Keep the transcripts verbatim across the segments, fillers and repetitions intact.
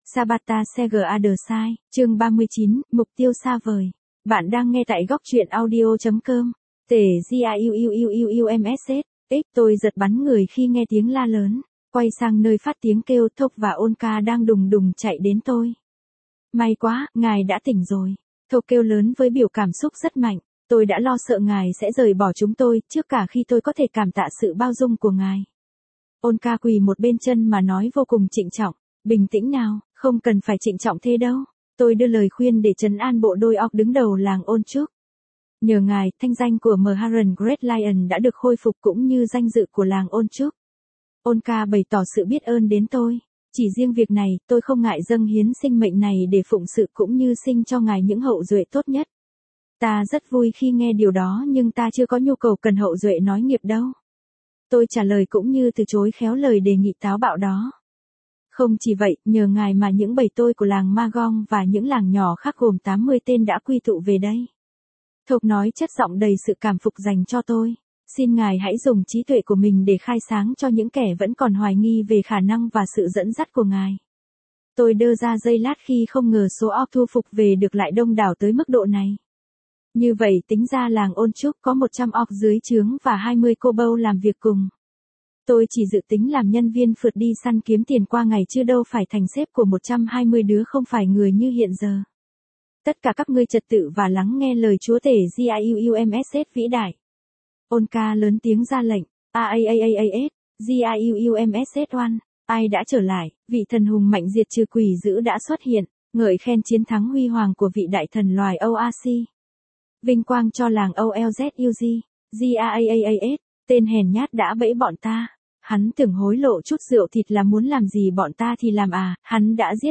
Sabata Sega The Sai, chương ba mươi chín, mục tiêu xa vời. Bạn đang nghe tại góc truyện audio chấm com. Tể giuuuuumss, x tôi giật bắn người khi nghe tiếng la lớn, quay sang nơi phát tiếng kêu. Thục và Onka đang đùng đùng chạy đến tôi. May quá, ngài đã tỉnh rồi. Thục kêu lớn với biểu cảm xúc rất mạnh. Tôi đã lo sợ ngài sẽ rời bỏ chúng tôi, trước cả khi tôi có thể cảm tạ sự bao dung của ngài. Onka quỳ một bên chân mà nói vô cùng trịnh trọng. Bình tĩnh nào, không cần phải trịnh trọng thế đâu. Tôi đưa lời khuyên để trấn an bộ đôi óc đứng đầu làng Onchuk. Nhờ ngài, thanh danh của Mharan Great Lion đã được khôi phục cũng như danh dự của làng Onchuk. Onka bày tỏ sự biết ơn đến tôi. Chỉ riêng việc này, tôi không ngại dâng hiến sinh mệnh này để phụng sự cũng như sinh cho ngài những hậu duệ tốt nhất. Ta rất vui khi nghe điều đó nhưng ta chưa có nhu cầu cần hậu duệ nối nghiệp đâu. Tôi trả lời cũng như từ chối khéo lời đề nghị táo bạo đó. Không chỉ vậy, nhờ ngài mà những bầy tôi của làng Magong và những làng nhỏ khác gồm tám mươi tên đã quy tụ về đây. Thục nói chất giọng đầy sự cảm phục dành cho tôi. Xin ngài hãy dùng trí tuệ của mình để khai sáng cho những kẻ vẫn còn hoài nghi về khả năng và sự dẫn dắt của ngài. Tôi đơ ra giây lát khi không ngờ số orc thu phục về được lại đông đảo tới mức độ này. Như vậy tính ra làng Onchuk có một trăm orc dưới trướng và hai mươi kobold làm việc cùng. Tôi chỉ dự tính làm nhân viên phượt đi săn kiếm tiền qua ngày chứ đâu phải thành sếp của một trăm hai mươi đứa không phải người như hiện giờ. Tất cả các ngươi trật tự và lắng nghe lời chúa tể giuumss vĩ đại. Onka lớn tiếng ra lệnh, Aaaaas, giuumss một, ai đã trở lại, vị thần hùng mạnh diệt trừ quỷ dữ đã xuất hiện, ngợi khen chiến thắng huy hoàng của vị đại thần loài o a xê. Vinh quang cho làng o lờ zug, giaaas, tên hèn nhát đã bẫy bọn ta. Hắn tưởng hối lộ chút rượu thịt là muốn làm gì bọn ta thì làm à, hắn đã giết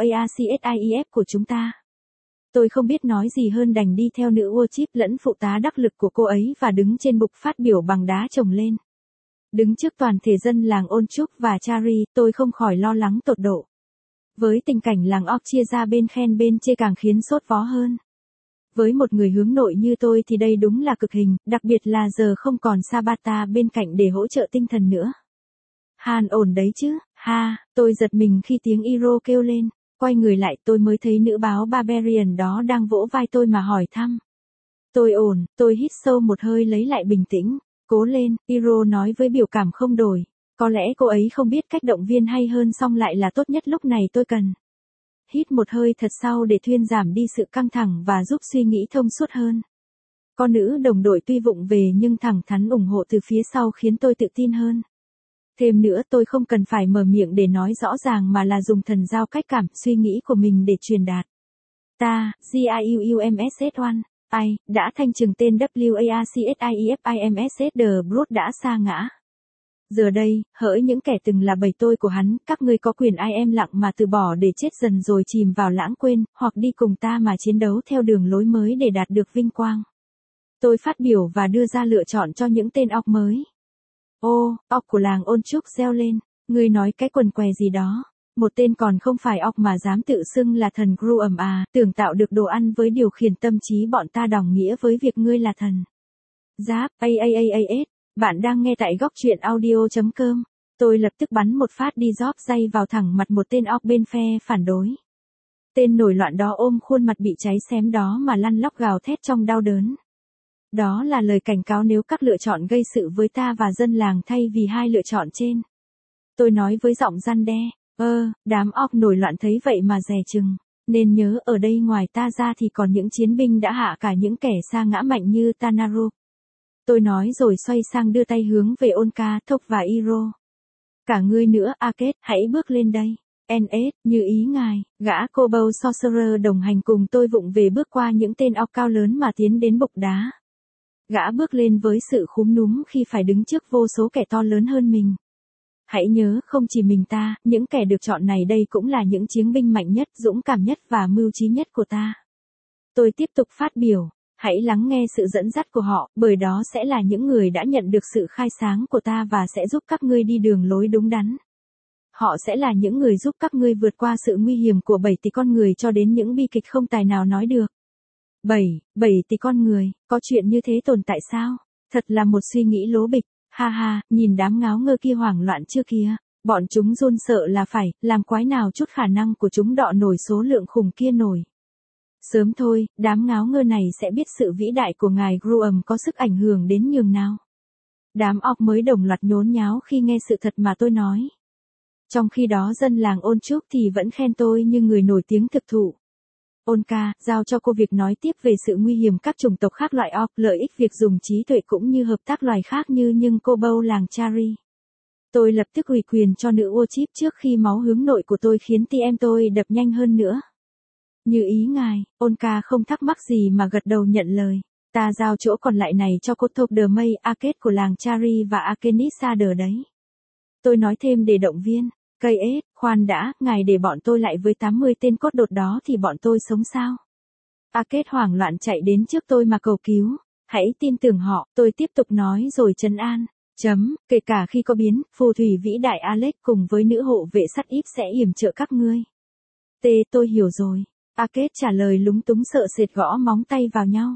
Wacsif của chúng ta. Tôi không biết nói gì hơn đành đi theo nữ Warchief lẫn phụ tá đắc lực của cô ấy và đứng trên bục phát biểu bằng đá trồng lên. Đứng trước toàn thể dân làng Onchuk và Chari, tôi không khỏi lo lắng tột độ. Với tình cảnh làng orc chia ra bên khen bên chê càng khiến sốt vó hơn. Với một người hướng nội như tôi thì đây đúng là cực hình, đặc biệt là giờ không còn Sabata bên cạnh để hỗ trợ tinh thần nữa. Han ổn đấy chứ, ha, tôi giật mình khi tiếng Iro kêu lên, quay người lại tôi mới thấy nữ báo Barbarian đó đang vỗ vai tôi mà hỏi thăm. Tôi ổn, tôi hít sâu một hơi lấy lại bình tĩnh, cố lên, Iro nói với biểu cảm không đổi, có lẽ cô ấy không biết cách động viên hay hơn song lại là tốt nhất lúc này tôi cần. Hít một hơi thật sâu để thuyên giảm đi sự căng thẳng và giúp suy nghĩ thông suốt hơn. Con nữ đồng đội tuy vụng về nhưng thẳng thắn ủng hộ từ phía sau khiến tôi tự tin hơn. Thêm nữa tôi không cần phải mở miệng để nói rõ ràng mà là dùng thần giao cách cảm suy nghĩ của mình để truyền đạt. Ta, giuumss một, ai, đã thanh trừng tên Wacsifimss The Blood đã sa ngã. Giờ đây, hỡi những kẻ từng là bầy tôi của hắn, các ngươi có quyền ai em lặng mà từ bỏ để chết dần rồi chìm vào lãng quên, hoặc đi cùng ta mà chiến đấu theo đường lối mới để đạt được vinh quang. Tôi phát biểu và đưa ra lựa chọn cho những tên orc mới. Ô, orc của làng Onchuk reo lên, ngươi nói cái quần què gì đó, một tên còn không phải orc mà dám tự xưng là thần Gruum à, tưởng tạo được đồ ăn với điều khiển tâm trí bọn ta đồng nghĩa với việc ngươi là thần. Giáp, aaas. Bạn đang nghe tại góc truyện audio chấm com. Tôi lập tức bắn một phát đi gióp dây vào thẳng mặt một tên orc bên phe phản đối. Tên nổi loạn đó ôm khuôn mặt bị cháy xém đó mà lăn lóc gào thét trong đau đớn. Đó là lời cảnh cáo nếu các lựa chọn gây sự với ta và dân làng thay vì hai lựa chọn trên. Tôi nói với giọng răn đe, ơ, đám orc nổi loạn thấy vậy mà dè chừng. Nên nhớ ở đây ngoài ta ra thì còn những chiến binh đã hạ cả những kẻ sa ngã mạnh như Tanaru. Tôi nói rồi xoay sang đưa tay hướng về Onka, Thục và Iro. Cả ngươi nữa, Aked, hãy bước lên đây. en ét, như ý ngài, gã Kobold Sorcerer đồng hành cùng tôi vụng về bước qua những tên orc cao lớn mà tiến đến bục đá. Gã bước lên với sự khúm núm khi phải đứng trước vô số kẻ to lớn hơn mình. Hãy nhớ không chỉ mình ta, những kẻ được chọn này đây cũng là những chiến binh mạnh nhất, dũng cảm nhất và mưu trí nhất của ta. Tôi tiếp tục phát biểu. Hãy lắng nghe sự dẫn dắt của họ, bởi đó sẽ là những người đã nhận được sự khai sáng của ta và sẽ giúp các ngươi đi đường lối đúng đắn. Họ sẽ là những người giúp các ngươi vượt qua sự nguy hiểm của bảy tỷ con người cho đến những bi kịch không tài nào nói được. Bảy, bảy tỷ con người, có chuyện như thế tồn tại sao? Thật là một suy nghĩ lố bịch, ha ha, nhìn đám ngáo ngơ kia hoảng loạn chưa kìa. Bọn chúng run sợ là phải, làm quái nào chút khả năng của chúng đọ nổi số lượng khủng kia nổi. Sớm thôi, đám ngáo ngơ này sẽ biết sự vĩ đại của ngài Gruum có sức ảnh hưởng đến nhường nào. Đám óc mới đồng loạt nhốn nháo khi nghe sự thật mà tôi nói. Trong khi đó dân làng Ôn Trúc thì vẫn khen tôi như người nổi tiếng thực thụ. Ôn ca, giao cho cô việc nói tiếp về sự nguy hiểm các chủng tộc khác loại óc, lợi ích việc dùng trí tuệ cũng như hợp tác loài khác như nhưng cô bâu làng Chari. Tôi lập tức ủy quyền cho nữ ô chip trước khi máu hướng nội của tôi khiến tim tôi đập nhanh hơn nữa. Như ý ngài, Ôn ca không thắc mắc gì mà gật đầu nhận lời. Ta giao chỗ còn lại này cho cô Thục Đờ Mây Arcade của làng Chari và Arkenisa đờ đấy. Tôi nói thêm để động viên. Cây ết, khoan đã, ngài để bọn tôi lại với tám mươi tên cốt đột đó thì bọn tôi sống sao? Arcade hoảng loạn chạy đến trước tôi mà cầu cứu. Hãy tin tưởng họ, tôi tiếp tục nói rồi trấn an. Chấm, kể cả khi có biến, phù thủy vĩ đại Alex cùng với nữ hộ vệ sắt íp sẽ yểm trợ các ngươi. T, tôi hiểu rồi. Arcade trả lời lúng túng sợ sệt gõ móng tay vào nhau.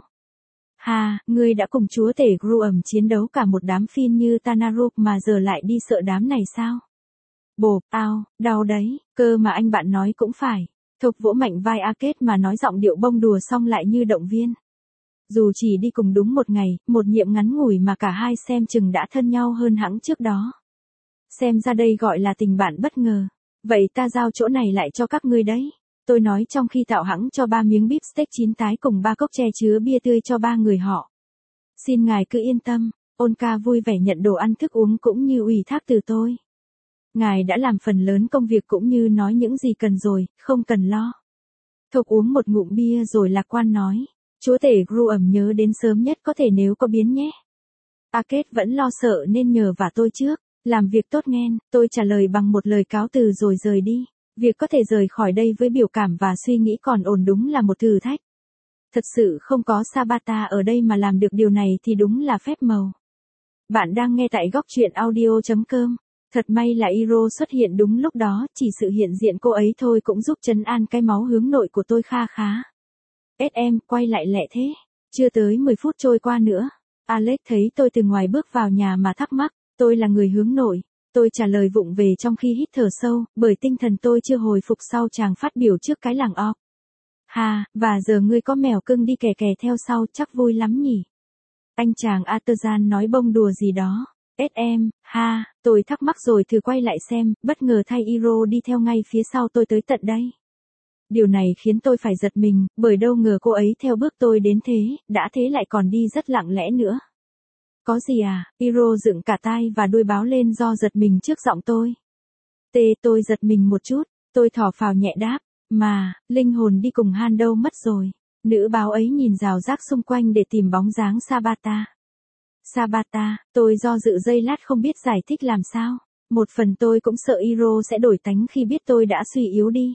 Hà, ngươi đã cùng chúa tể Gruum chiến đấu cả một đám phin như Tanaruk mà giờ lại đi sợ đám này sao? Bộp, ao, đau đấy, cơ mà anh bạn nói cũng phải. Thục vỗ mạnh vai Arcade mà nói giọng điệu bông đùa xong lại như động viên. Dù chỉ đi cùng đúng một ngày, một nhiệm ngắn ngủi mà cả hai xem chừng đã thân nhau hơn hẳn trước đó. Xem ra đây gọi là tình bạn bất ngờ. Vậy ta giao chỗ này lại cho các ngươi đấy. Tôi nói trong khi tạo hãng cho ba miếng bíp steak chín tái cùng ba cốc chè chứa bia tươi cho ba người họ. Xin ngài cứ yên tâm, Ôn ca vui vẻ nhận đồ ăn thức uống cũng như ủy thác từ tôi. Ngài đã làm phần lớn công việc cũng như nói những gì cần rồi, không cần lo. Thục uống một ngụm bia rồi lạc quan nói. Chúa tể Gruum nhớ đến sớm nhất có thể nếu có biến nhé. Arcade vẫn lo sợ nên nhờ vả tôi trước. Làm việc tốt nghen, tôi trả lời bằng một lời cáo từ rồi rời đi. Việc có thể rời khỏi đây với biểu cảm và suy nghĩ còn ổn đúng là một thử thách. Thật sự không có Sabata ở đây mà làm được điều này thì đúng là phép màu. Bạn đang nghe tại góc truyện audio chấm com. Thật may là Iro xuất hiện đúng lúc đó, chỉ sự hiện diện cô ấy thôi cũng giúp trấn an cái máu hướng nội của tôi kha khá. ét em, quay lại lẹ thế. Chưa tới mười phút trôi qua nữa. Alex thấy tôi từ ngoài bước vào nhà mà thắc mắc, tôi là người hướng nội. Tôi trả lời vụng về trong khi hít thở sâu, bởi tinh thần tôi chưa hồi phục sau chàng phát biểu trước cái làng óc. Ha, và giờ ngươi có mèo cưng đi kè kè theo sau chắc vui lắm nhỉ. Anh chàng Artezan nói bông đùa gì đó. ét em, ha, tôi thắc mắc rồi thử quay lại xem, bất ngờ thay Iro đi theo ngay phía sau tôi tới tận đây. Điều này khiến tôi phải giật mình, bởi đâu ngờ cô ấy theo bước tôi đến thế, đã thế lại còn đi rất lặng lẽ nữa. Có gì à, Iro dựng cả tai và đuôi báo lên do giật mình trước giọng tôi. Tê tôi giật mình một chút, tôi thỏ phào nhẹ đáp, mà, linh hồn đi cùng Han đâu mất rồi. Nữ báo ấy nhìn rào rác xung quanh để tìm bóng dáng Sabata. Sabata, tôi do dự giây lát không biết giải thích làm sao. Một phần tôi cũng sợ Iro sẽ đổi tánh khi biết tôi đã suy yếu đi.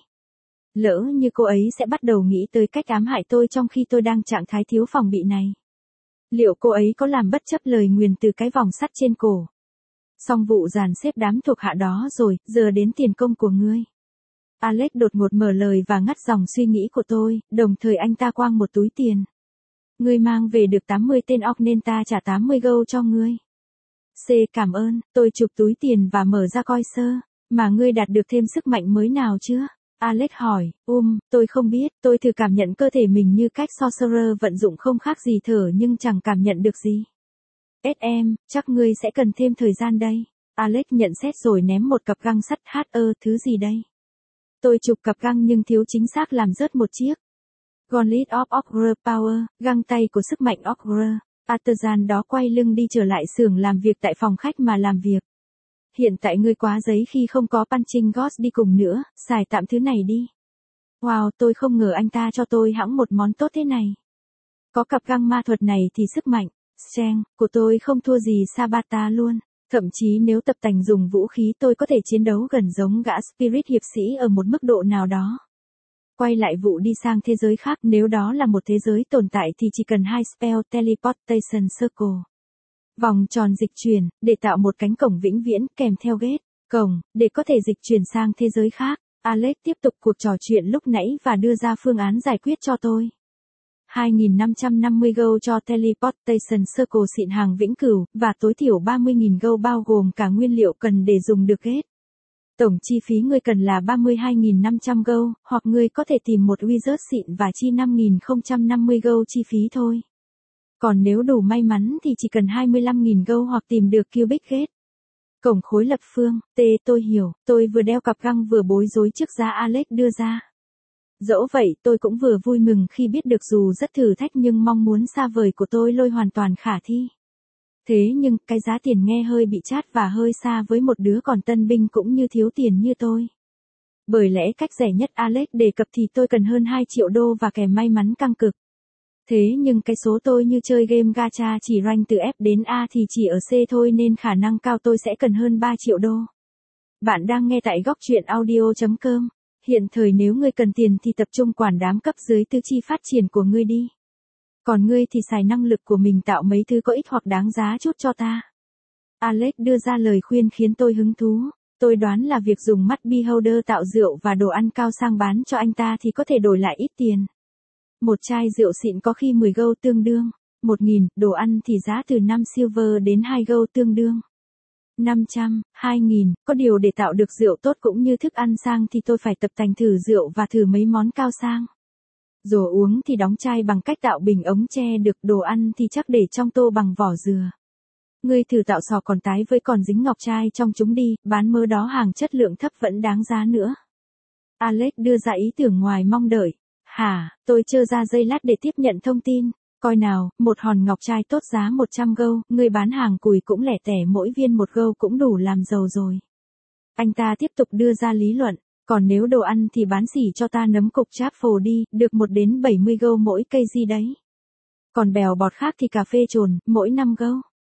Lỡ như cô ấy sẽ bắt đầu nghĩ tới cách ám hại tôi trong khi tôi đang trạng thái thiếu phòng bị này. Liệu cô ấy có làm bất chấp lời nguyền từ cái vòng sắt trên cổ? Xong vụ dàn xếp đám thuộc hạ đó rồi, giờ đến tiền công của ngươi. Alex đột ngột mở lời và ngắt dòng suy nghĩ của tôi, đồng thời anh ta quăng một túi tiền. Ngươi mang về được tám mươi tên óc nên ta trả tám mươi gold cho ngươi. C cảm ơn, tôi chụp túi tiền và mở ra coi sơ. Mà ngươi đạt được thêm sức mạnh mới nào chưa? Alex hỏi, um, tôi không biết, tôi thử cảm nhận cơ thể mình như cách sorcerer vận dụng không khác gì thở nhưng chẳng cảm nhận được gì. ét em, chắc ngươi sẽ cần thêm thời gian đây. Alex nhận xét rồi ném một cặp găng sắt hát ơ, thứ gì đây? Tôi chụp cặp găng nhưng thiếu chính xác làm rớt một chiếc. Gauntlet of Ogre Power, găng tay của sức mạnh Ogre. Artezan đó quay lưng đi trở lại xưởng làm việc tại phòng khách mà làm việc. Hiện tại ngươi quá giấy khi không có Punching Ghost đi cùng nữa, xài tạm thứ này đi. Wow, tôi không ngờ anh ta cho tôi hẵng một món tốt thế này. Có cặp găng ma thuật này thì sức mạnh, strength, của tôi không thua gì Sabata luôn. Thậm chí nếu tập tành dùng vũ khí tôi có thể chiến đấu gần giống gã Spirit hiệp sĩ ở một mức độ nào đó. Quay lại vụ đi sang thế giới khác, nếu đó là một thế giới tồn tại thì chỉ cần hai spell Teleportation Circle. Vòng tròn dịch chuyển, để tạo một cánh cổng vĩnh viễn kèm theo gate, cổng, để có thể dịch chuyển sang thế giới khác. Alex tiếp tục cuộc trò chuyện lúc nãy và đưa ra phương án giải quyết cho tôi. hai nghìn năm trăm năm mươi gold cho Teleportation Circle xịn hàng vĩnh cửu, và tối thiểu ba mươi nghìn gold bao gồm cả nguyên liệu cần để dùng được gate. Tổng chi phí ngươi cần là ba mươi hai nghìn năm trăm Go, hoặc ngươi có thể tìm một wizard xịn và chi năm nghìn không trăm năm mươi Go chi phí thôi. Còn nếu đủ may mắn thì chỉ cần hai mươi lăm nghìn Go hoặc tìm được Cubic Gate. Cổng khối lập phương, T tôi hiểu, tôi vừa đeo cặp găng vừa bối rối trước giá Alex đưa ra. Dẫu vậy tôi cũng vừa vui mừng khi biết được dù rất thử thách nhưng mong muốn xa vời của tôi lôi hoàn toàn khả thi. Thế nhưng cái giá tiền nghe hơi bị chát và hơi xa với một đứa còn tân binh cũng như thiếu tiền như tôi. Bởi lẽ cách rẻ nhất Alex đề cập thì tôi cần hơn hai triệu đô và kèm may mắn căng cực. Thế nhưng cái số tôi như chơi game gacha chỉ rank từ F đến A thì chỉ ở C thôi nên khả năng cao tôi sẽ cần hơn ba triệu đô. Bạn đang nghe tại góc truyện audio chấm com. Hiện thời nếu ngươi cần tiền thì tập trung quản đám cấp dưới tư chi phát triển của ngươi đi. Còn ngươi thì xài năng lực của mình tạo mấy thứ có ích hoặc đáng giá chút cho ta. Alex đưa ra lời khuyên khiến tôi hứng thú. Tôi đoán là việc dùng mắt beholder tạo rượu và đồ ăn cao sang bán cho anh ta thì có thể đổi lại ít tiền. Một chai rượu xịn có khi mười Go tương đương. một nghìn, đồ ăn thì giá từ năm silver đến hai Go tương đương. năm trăm, hai nghìn, có điều để tạo được rượu tốt cũng như thức ăn sang thì tôi phải tập tành thử rượu và thử mấy món cao sang. Rồi uống thì đóng chai bằng cách tạo bình ống tre được, đồ ăn thì chắc để trong tô bằng vỏ dừa. Ngươi thử tạo sò còn tái với còn dính ngọc trai trong chúng đi, bán mơ đó hàng chất lượng thấp vẫn đáng giá nữa. Alex đưa ra ý tưởng ngoài mong đợi. Hả, tôi chơ ra giây lát để tiếp nhận thông tin. Coi nào, một hòn ngọc trai tốt giá một trăm Go, ngươi bán hàng cùi cũng lẻ tẻ mỗi viên một Go cũng đủ làm giàu rồi. Anh ta tiếp tục đưa ra lý luận, còn nếu đồ ăn thì bán xỉ cho ta nấm cục cháp phồ đi, được một đến bảy mươi Go mỗi cây gì đấy. Còn bèo bọt khác thì cà phê trồn, mỗi năm Go.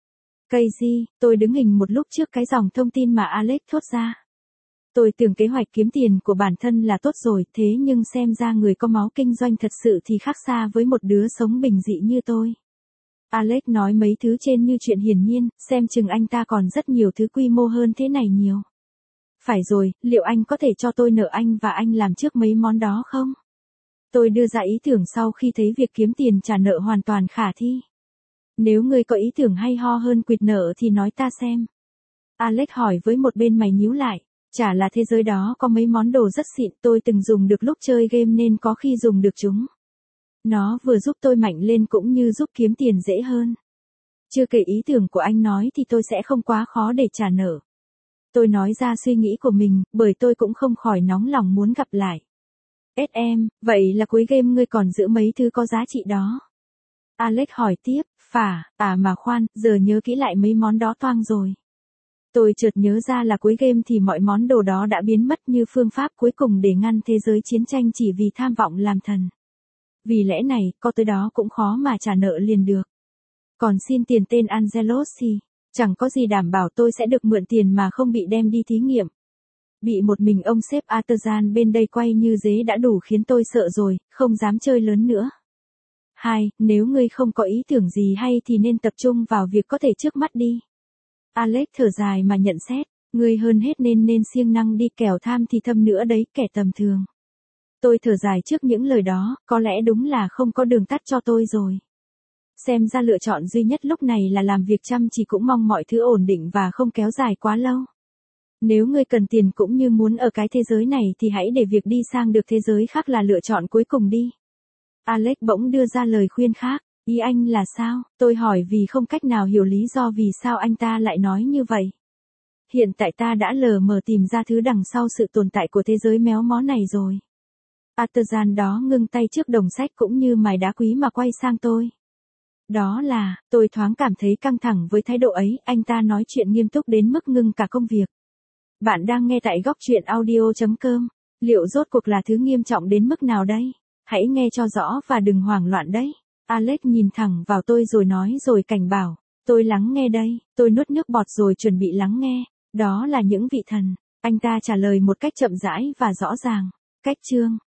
Cây gì, tôi đứng hình một lúc trước cái dòng thông tin mà Alex thốt ra. Tôi tưởng kế hoạch kiếm tiền của bản thân là tốt rồi, thế nhưng xem ra người có máu kinh doanh thật sự thì khác xa với một đứa sống bình dị như tôi. Alex nói mấy thứ trên như chuyện hiển nhiên, xem chừng anh ta còn rất nhiều thứ quy mô hơn thế này nhiều. Phải rồi, liệu anh có thể cho tôi nợ anh và anh làm trước mấy món đó không? Tôi đưa ra ý tưởng sau khi thấy việc kiếm tiền trả nợ hoàn toàn khả thi. Nếu ngươi có ý tưởng hay ho hơn quỵt nợ thì nói ta xem. Alex hỏi với một bên mày nhíu lại. Chả là thế giới đó có mấy món đồ rất xịn tôi từng dùng được lúc chơi game nên có khi dùng được chúng. Nó vừa giúp tôi mạnh lên cũng như giúp kiếm tiền dễ hơn. Chưa kể ý tưởng của anh nói thì tôi sẽ không quá khó để trả nợ. Tôi nói ra suy nghĩ của mình, bởi tôi cũng không khỏi nóng lòng muốn gặp lại. ét em, vậy là cuối game ngươi còn giữ mấy thứ có giá trị đó? Alex hỏi tiếp, phả, à mà khoan, giờ nhớ kỹ lại mấy món đó toang rồi. Tôi chợt nhớ ra là cuối game thì mọi món đồ đó đã biến mất như phương pháp cuối cùng để ngăn thế giới chiến tranh chỉ vì tham vọng làm thần. Vì lẽ này, có tới đó cũng khó mà trả nợ liền được. Còn xin tiền tên Angelos thì, chẳng có gì đảm bảo tôi sẽ được mượn tiền mà không bị đem đi thí nghiệm. Bị một mình ông sếp Artisan bên đây quay như dế đã đủ khiến tôi sợ rồi, không dám chơi lớn nữa. Hai, nếu ngươi không có ý tưởng gì hay thì nên tập trung vào việc có thể trước mắt đi. Alex thở dài mà nhận xét, ngươi hơn hết nên nên siêng năng đi, kẻo tham thì thâm nữa đấy, kẻ tầm thường. Tôi thở dài trước những lời đó, có lẽ đúng là không có đường tắt cho tôi rồi. Xem ra lựa chọn duy nhất lúc này là làm việc chăm chỉ, cũng mong mọi thứ ổn định và không kéo dài quá lâu. Nếu ngươi cần tiền cũng như muốn ở cái thế giới này thì hãy để việc đi sang được thế giới khác là lựa chọn cuối cùng đi. Alex bỗng đưa ra lời khuyên khác. Ý anh là sao? Tôi hỏi vì không cách nào hiểu lý do vì sao anh ta lại nói như vậy. Hiện tại ta đã lờ mờ tìm ra thứ đằng sau sự tồn tại của thế giới méo mó này rồi. Artisan đó ngưng tay trước đồng sách cũng như mài đá quý mà quay sang tôi. Đó là, tôi thoáng cảm thấy căng thẳng với thái độ ấy, anh ta nói chuyện nghiêm túc đến mức ngưng cả công việc. Bạn đang nghe tại góc truyện audio chấm com. Liệu rốt cuộc là thứ nghiêm trọng đến mức nào đây? Hãy nghe cho rõ và đừng hoảng loạn đấy. Alex nhìn thẳng vào tôi rồi nói rồi cảnh bảo. Tôi lắng nghe đây, tôi nuốt nước bọt rồi chuẩn bị lắng nghe. Đó là những vị thần. Anh ta trả lời một cách chậm rãi và rõ ràng. Cách chương.